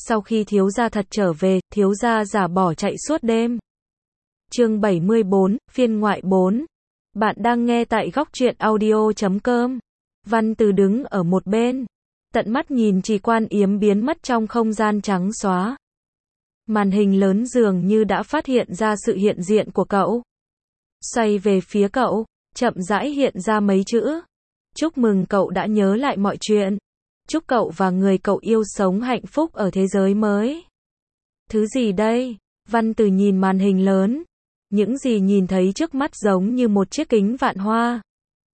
Sau khi thiếu gia thật trở về, thiếu gia giả bỏ chạy suốt đêm. Chương 74, phiên ngoại 4. Bạn đang nghe tại góc truyện audio.com. Văn Từ đứng ở một bên, tận mắt nhìn Trì Quan Yếm biến mất trong không gian trắng xóa. Màn hình lớn dường như đã phát hiện ra sự hiện diện của cậu. Xoay về phía cậu, chậm rãi hiện ra mấy chữ. Chúc mừng cậu đã nhớ lại mọi chuyện. Chúc cậu và người cậu yêu sống hạnh phúc ở thế giới mới. Thứ gì đây? Văn Từ nhìn màn hình lớn. Những gì nhìn thấy trước mắt giống như một chiếc kính vạn hoa.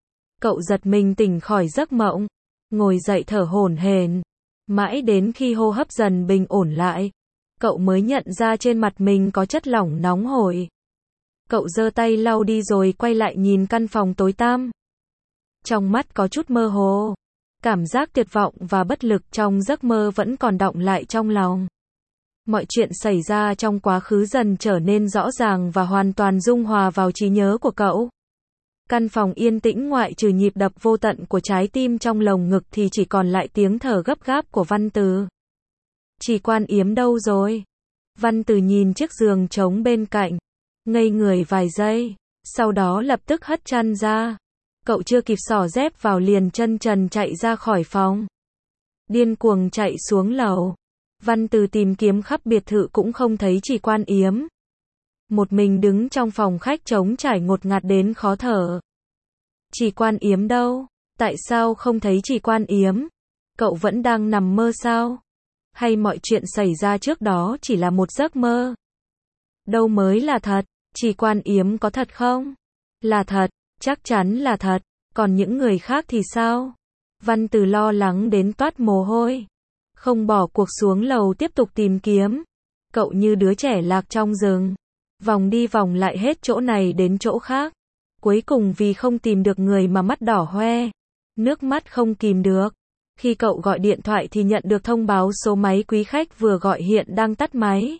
Cậu giật mình tỉnh khỏi giấc mộng, ngồi dậy thở hổn hển. Mãi đến khi hô hấp dần bình ổn lại, cậu mới nhận ra trên mặt mình có chất lỏng nóng hổi. Cậu giơ tay lau đi rồi quay lại nhìn căn phòng tối tăm. Trong mắt có chút mơ hồ. Cảm giác tuyệt vọng và bất lực trong giấc mơ vẫn còn đọng lại trong lòng. Mọi chuyện xảy ra trong quá khứ dần trở nên rõ ràng và hoàn toàn dung hòa vào trí nhớ của cậu. Căn phòng yên tĩnh ngoại trừ nhịp đập vô tận của trái tim trong lồng ngực thì chỉ còn lại tiếng thở gấp gáp của Văn Từ. Trì Quan Yếm đâu rồi? Văn Từ nhìn chiếc giường trống bên cạnh, ngây người vài giây, sau đó lập tức hất chăn ra. Cậu chưa kịp xỏ dép vào liền chân trần chạy ra khỏi phòng. Điên cuồng chạy xuống lầu. Văn Từ tìm kiếm khắp biệt thự cũng không thấy Trì Quan Yếm. Một mình đứng trong phòng khách trống trải ngột ngạt đến khó thở. Trì Quan Yếm đâu? Tại sao không thấy Trì Quan Yếm? Cậu vẫn đang nằm mơ sao? Hay mọi chuyện xảy ra trước đó chỉ là một giấc mơ? Đâu mới là thật? Trì Quan Yếm có thật không? Là thật, chắc chắn là thật. Còn những người khác thì sao? Văn Từ lo lắng đến toát mồ hôi. Không bỏ cuộc xuống lầu tiếp tục tìm kiếm. Cậu như đứa trẻ lạc trong rừng. Vòng đi vòng lại hết chỗ này đến chỗ khác. Cuối cùng vì không tìm được người mà mắt đỏ hoe. Nước mắt không kìm được. Khi cậu gọi điện thoại thì nhận được thông báo số máy quý khách vừa gọi hiện đang tắt máy.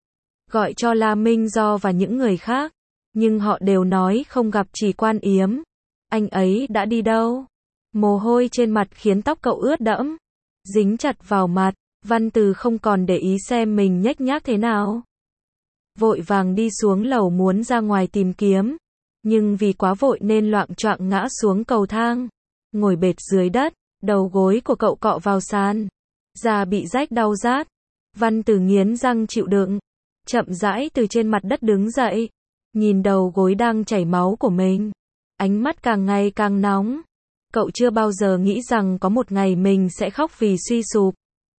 Gọi cho La Minh Do và những người khác. Nhưng họ đều nói không gặp Trì Quan Yếm. Anh ấy đã đi đâu? Mồ hôi trên mặt khiến tóc cậu ướt đẫm. Dính chặt vào mặt. Văn Từ không còn để ý xem mình nhếch nhác thế nào. Vội vàng đi xuống lầu muốn ra ngoài tìm kiếm. Nhưng vì quá vội nên loạng choạng ngã xuống cầu thang. Ngồi bệt dưới đất, đầu gối của cậu cọ vào sàn. Da bị rách đau rát. Văn Từ nghiến răng chịu đựng. Chậm rãi từ trên mặt đất đứng dậy. Nhìn đầu gối đang chảy máu của mình. Ánh mắt càng ngày càng nóng. Cậu chưa bao giờ nghĩ rằng có một ngày mình sẽ khóc vì suy sụp.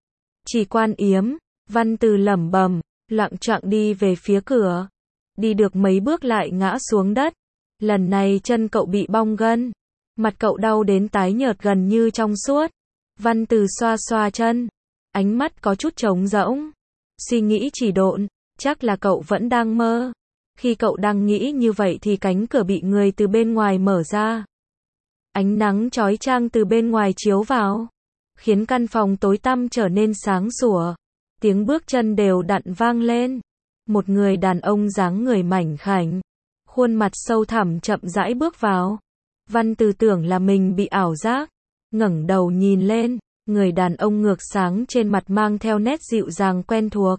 Trì Quan Yếm, Văn Từ lẩm bẩm, loạng choạng đi về phía cửa. Đi được mấy bước lại ngã xuống đất. Lần này chân cậu bị bong gân. Mặt cậu đau đến tái nhợt gần như trong suốt. Văn Từ xoa xoa chân. Ánh mắt có chút trống rỗng. Suy nghĩ chỉ độn, chắc là cậu vẫn đang mơ. Khi cậu đang nghĩ như vậy thì cánh cửa bị người từ bên ngoài mở ra. Ánh nắng chói chang từ bên ngoài chiếu vào, khiến căn phòng tối tăm trở nên sáng sủa. Tiếng bước chân đều đặn vang lên. Một người đàn ông dáng người mảnh khảnh, khuôn mặt sâu thẳm chậm rãi bước vào. Văn Từ tưởng là mình bị ảo giác, ngẩng đầu nhìn lên, người đàn ông ngược sáng trên mặt mang theo nét dịu dàng quen thuộc.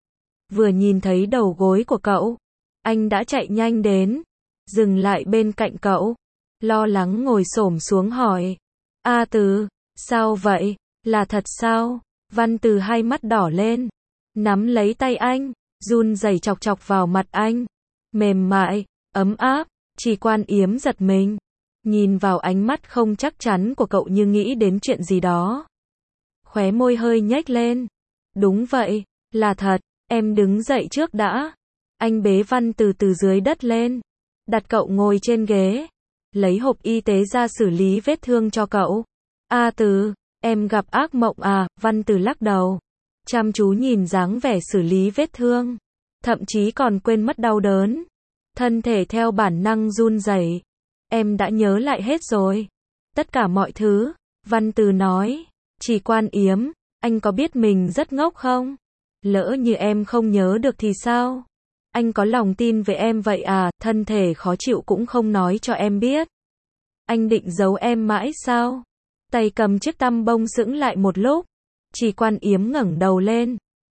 Vừa nhìn thấy đầu gối của cậu, anh đã chạy nhanh đến, dừng lại bên cạnh cậu, lo lắng ngồi xổm xuống hỏi. A Từ, sao vậy? Là thật sao? Văn Từ hai mắt đỏ lên, nắm lấy tay anh, run rẩy chọc chọc vào mặt anh. Mềm mại, ấm áp. Trì Quan Yếm giật mình, nhìn vào ánh mắt không chắc chắn của cậu như nghĩ đến chuyện gì đó. Khóe môi hơi nhếch lên. Đúng vậy, là thật, em đứng dậy trước đã. Anh bế Văn Từ từ dưới đất lên, đặt cậu ngồi trên ghế, lấy hộp y tế ra xử lý vết thương cho cậu. A Từ, em gặp ác mộng à? Văn Từ lắc đầu, chăm chú nhìn dáng vẻ xử lý vết thương, thậm chí còn quên mất đau đớn. Thân thể theo bản năng run rẩy. Em đã nhớ lại hết rồi. Tất cả mọi thứ. Văn Từ nói. Trì Quan Yếm, anh có biết mình rất ngốc không? Lỡ như em không nhớ được thì sao? Anh có lòng tin về em vậy à? Thân thể khó chịu cũng không nói cho em biết. Anh định giấu em mãi sao? Tay cầm chiếc tăm bông sững lại một lúc. Trì Quan Yếm ngẩng đầu lên,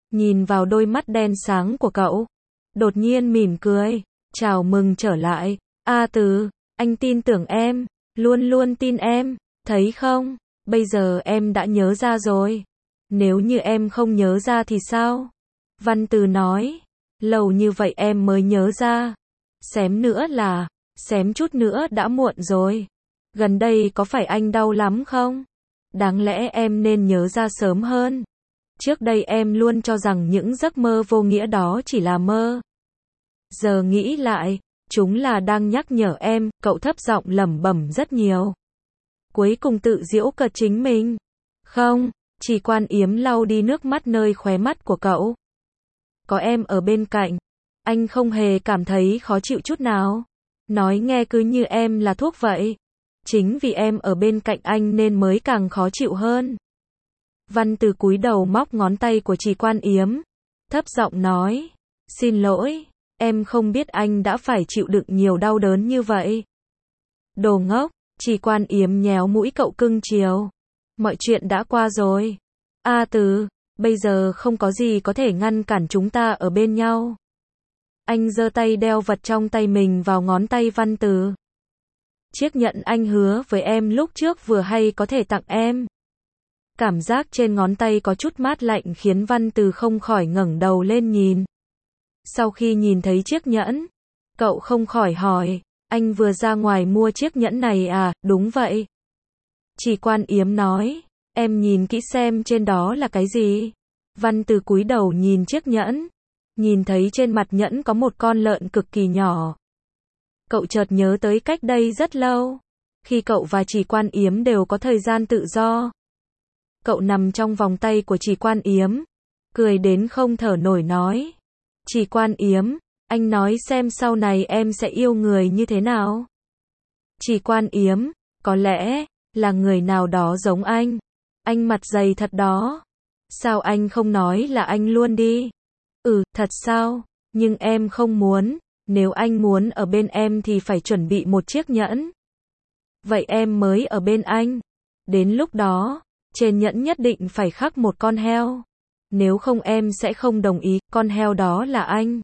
nhìn vào đôi mắt đen sáng của cậu. Đột nhiên mỉm cười. Chào mừng trở lại. A Từ, anh tin tưởng em, luôn luôn tin em, thấy không? Bây giờ em đã nhớ ra rồi. Nếu như em không nhớ ra thì sao? Văn Từ nói. Lâu như vậy em mới nhớ ra. Xém nữa là, xém chút nữa đã muộn rồi. Gần đây có phải anh đau lắm không? Đáng lẽ em nên nhớ ra sớm hơn. Trước đây em luôn cho rằng những giấc mơ vô nghĩa đó chỉ là mơ. Giờ nghĩ lại, chúng là đang nhắc nhở em, cậu thấp giọng lẩm bẩm rất nhiều. Cuối cùng tự giễu cợt chính mình. Không, chỉ Quan Yếm lau đi nước mắt nơi khóe mắt của cậu. Có em ở bên cạnh, anh không hề cảm thấy khó chịu chút nào. Nói nghe cứ như em là thuốc vậy. Chính vì em ở bên cạnh anh nên mới càng khó chịu hơn. Văn Từ cúi đầu móc ngón tay của Trì Quan Yếm, thấp giọng nói, xin lỗi, em không biết anh đã phải chịu đựng nhiều đau đớn như vậy. Đồ ngốc, Trì Quan Yếm nhéo mũi cậu cưng chiều. Mọi chuyện đã qua rồi. A Từ, bây giờ không có gì có thể ngăn cản chúng ta ở bên nhau. Anh giơ tay đeo vật trong tay mình vào ngón tay Văn Từ. Chiếc nhẫn anh hứa với em lúc trước vừa hay có thể tặng em. Cảm giác trên ngón tay có chút mát lạnh khiến Văn Từ không khỏi ngẩng đầu lên nhìn. Sau khi nhìn thấy chiếc nhẫn, cậu không khỏi hỏi, anh vừa ra ngoài mua chiếc nhẫn này à? Đúng vậy. Trì Quan Yếm nói, em nhìn kỹ xem trên đó là cái gì. Văn Từ cúi đầu nhìn chiếc nhẫn, nhìn thấy trên mặt nhẫn có một con lợn cực kỳ nhỏ. Cậu chợt nhớ tới cách đây rất lâu, khi cậu và Trì Quan Yếm đều có thời gian tự do. Cậu nằm trong vòng tay của Trì Quan Yếm, cười đến không thở nổi nói, Trì Quan Yếm, anh nói xem sau này em sẽ yêu người như thế nào. Trì Quan Yếm, có lẽ là người nào đó giống anh. Anh mặt dày thật đó. Sao anh không nói là anh luôn đi? Thật sao? Nhưng em không muốn. Nếu anh muốn ở bên em thì phải chuẩn bị một chiếc nhẫn. Vậy em mới ở bên anh. Đến lúc đó, trên nhẫn nhất định phải khắc một con heo. Nếu không em sẽ không đồng ý, con heo đó là anh.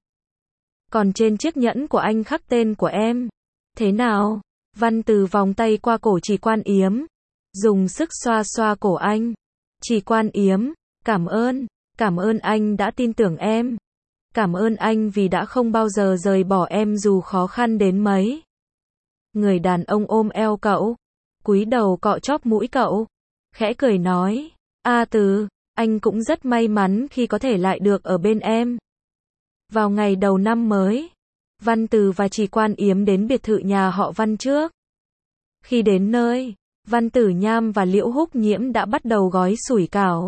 Còn trên chiếc nhẫn của anh khắc tên của em. Thế nào? Văn Từ vòng tay qua cổ Trì Quan Yếm, dùng sức xoa xoa cổ anh. Trì Quan Yếm, cảm ơn anh đã tin tưởng em. Cảm ơn anh vì đã không bao giờ rời bỏ em dù khó khăn đến mấy. Người đàn ông ôm eo cậu, cúi đầu cọ chóp mũi cậu, khẽ cười nói, A Từ, anh cũng rất may mắn khi có thể lại được ở bên em. Vào ngày đầu năm mới, Văn Từ và Trì Quan Yếm đến biệt thự nhà họ Văn trước. Khi đến nơi, Văn Tử Nham và Liễu Húc Nhiễm đã bắt đầu gói sủi cảo.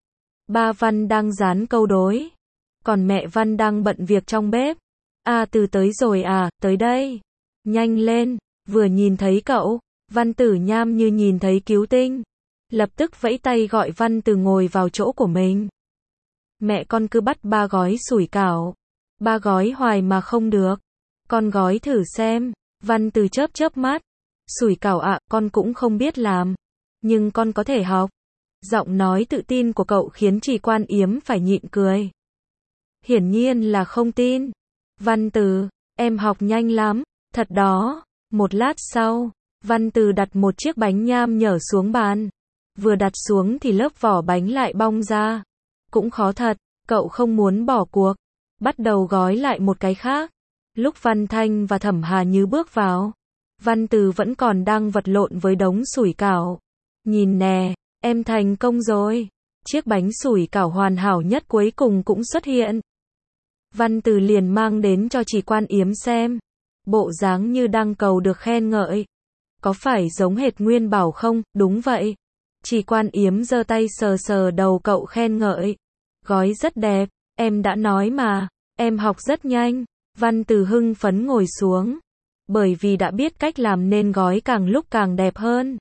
Ba Văn đang dán câu đối, còn mẹ Văn đang bận việc trong bếp. A Từ tới rồi à, tới đây. Nhanh lên, vừa nhìn thấy cậu, Văn Tử Nham như nhìn thấy cứu tinh. Lập tức vẫy tay gọi Văn Từ ngồi vào chỗ của mình. Mẹ con cứ bắt ba gói sủi cảo. Ba gói hoài mà không được. Con gói thử xem. Văn Từ chớp chớp mắt. Sủi cảo ạ, con cũng không biết làm. Nhưng con có thể học. Giọng nói tự tin của cậu khiến Trì Quan Yếm phải nhịn cười. Hiển nhiên là không tin. Văn Từ, em học nhanh lắm, thật đó. Một lát sau, Văn Từ đặt một chiếc bánh nham nhở xuống bàn. Vừa đặt xuống thì lớp vỏ bánh lại bong ra. Cũng khó thật, cậu không muốn bỏ cuộc. Bắt đầu gói lại một cái khác. Lúc Văn Thanh và Thẩm Hà Như bước vào, Văn Từ vẫn còn đang vật lộn với đống sủi cảo. Nhìn nè, em thành công rồi. Chiếc bánh sủi cảo hoàn hảo nhất cuối cùng cũng xuất hiện. Văn Từ liền mang đến cho Trì Quan Yếm xem. Bộ dáng như đang cầu được khen ngợi. Có phải giống hệt Nguyên Bảo không? Đúng vậy. Trì Quan Yếm giơ tay sờ sờ đầu cậu khen ngợi. Gói rất đẹp, em đã nói mà, em học rất nhanh. Văn Từ hưng phấn ngồi xuống. Bởi vì đã biết cách làm nên gói càng lúc càng đẹp hơn.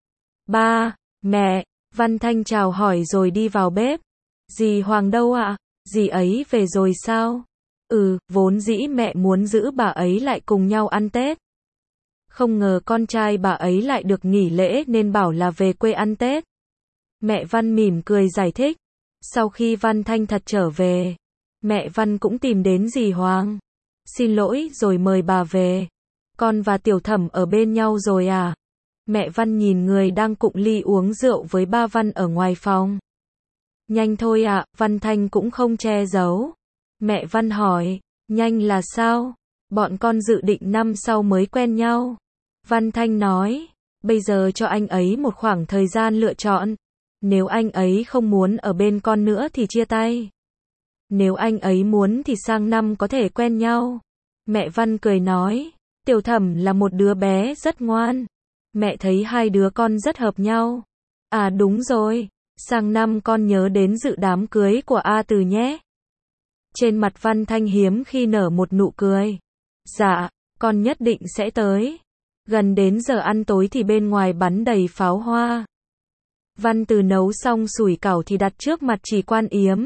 Ba, mẹ, Văn Thanh chào hỏi rồi đi vào bếp. Dì Hoàng đâu ạ? Dì ấy về rồi sao? Vốn dĩ mẹ muốn giữ bà ấy lại cùng nhau ăn Tết. Không ngờ con trai bà ấy lại được nghỉ lễ nên bảo là về quê ăn Tết. Mẹ Văn mỉm cười giải thích. Sau khi Văn Thanh thật trở về, mẹ Văn cũng tìm đến dì Hoàng. Xin lỗi rồi mời bà về. Con và Tiểu Thẩm ở bên nhau rồi à? Mẹ Văn nhìn người đang cụng ly uống rượu với ba Văn ở ngoài phòng. Nhanh thôi ạ, Văn Thanh cũng không che giấu. Mẹ Văn hỏi, nhanh là sao? Bọn con dự định năm sau mới quen nhau. Văn Thanh nói, bây giờ cho anh ấy một khoảng thời gian lựa chọn. Nếu anh ấy không muốn ở bên con nữa thì chia tay. Nếu anh ấy muốn thì sang năm có thể quen nhau. Mẹ Văn cười nói, Tiểu Thẩm là một đứa bé rất ngoan. Mẹ thấy hai đứa con rất hợp nhau. À đúng rồi, sang năm con nhớ đến dự đám cưới của A Từ nhé. Trên mặt Văn Thanh hiếm khi nở một nụ cười. Dạ, con nhất định sẽ tới. Gần đến giờ ăn tối thì bên ngoài bắn đầy pháo hoa. Văn Từ nấu xong sủi cảo thì đặt trước mặt Trì Quan Yếm.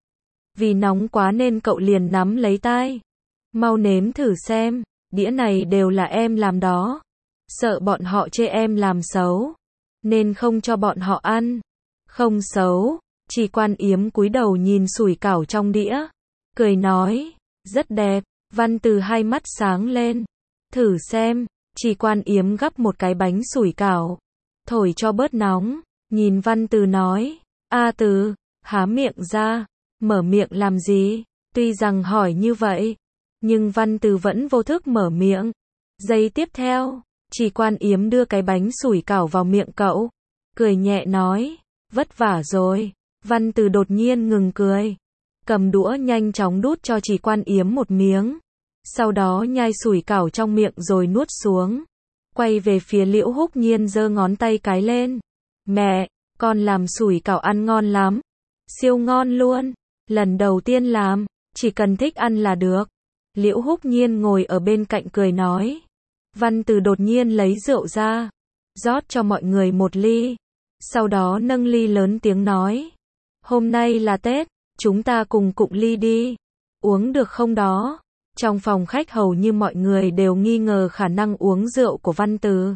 Vì nóng quá nên cậu liền nắm lấy tai. Mau nếm thử xem, đĩa này đều là em làm đó. Sợ bọn họ chê em làm xấu, nên không cho bọn họ ăn. Không xấu, Trì Quan Yếm cúi đầu nhìn sủi cảo trong đĩa. Cười nói, rất đẹp. Văn Từ hai mắt sáng lên. Thử xem, Trì Quan Yếm gắp một cái bánh sủi cảo. Thổi cho bớt nóng, nhìn Văn Từ nói, A Từ, há miệng ra. Mở miệng làm gì? Tuy rằng hỏi như vậy, nhưng Văn Từ vẫn vô thức mở miệng. Giây tiếp theo, Trì Quan Yếm đưa cái bánh sủi cảo vào miệng cậu. Cười nhẹ nói, vất vả rồi. Văn Từ đột nhiên ngừng cười. Cầm đũa nhanh chóng đút cho Trì Quan Yếm một miếng. Sau đó nhai sủi cảo trong miệng rồi nuốt xuống. Quay về phía Liễu Húc Nhiên giơ ngón tay cái lên. Mẹ, con làm sủi cảo ăn ngon lắm. Siêu ngon luôn. Lần đầu tiên làm, chỉ cần thích ăn là được. Liễu Húc Nhiên ngồi ở bên cạnh cười nói. Văn Từ đột nhiên lấy rượu ra, rót cho mọi người một ly. Sau đó nâng ly lớn tiếng nói. Hôm nay là Tết, chúng ta cùng cụng ly đi. Uống được không đó? Trong phòng khách hầu như mọi người đều nghi ngờ khả năng uống rượu của Văn Từ.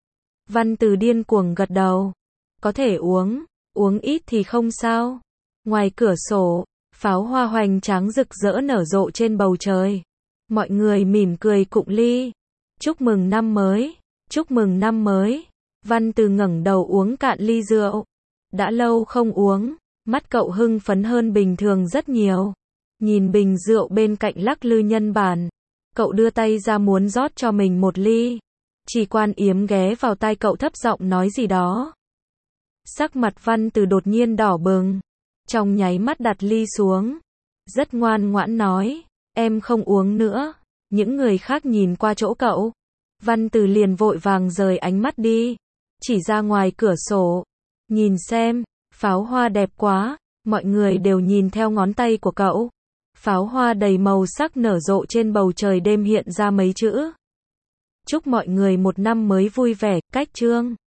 Văn Từ điên cuồng gật đầu. Có thể uống, uống ít thì không sao. Ngoài cửa sổ, pháo hoa hoành tráng rực rỡ nở rộ trên bầu trời. Mọi người mỉm cười cụng ly. Chúc mừng năm mới, chúc mừng năm mới. Văn Từ ngẩng đầu uống cạn ly rượu. Đã lâu không uống, mắt cậu hưng phấn hơn bình thường rất nhiều. Nhìn bình rượu bên cạnh lắc lư nhân bản, cậu đưa tay ra muốn rót cho mình một ly. Trì Quan Yếm ghé vào tai cậu thấp giọng nói gì đó. Sắc mặt Văn Từ đột nhiên đỏ bừng. Trong nháy mắt đặt ly xuống. Rất ngoan ngoãn nói, em không uống nữa. Những người khác nhìn qua chỗ cậu. Văn Từ liền vội vàng rời ánh mắt đi. Chỉ ra ngoài cửa sổ. Nhìn xem, pháo hoa đẹp quá. Mọi người đều nhìn theo ngón tay của cậu. Pháo hoa đầy màu sắc nở rộ trên bầu trời đêm hiện ra mấy chữ. Chúc mọi người một năm mới vui vẻ, cách chương.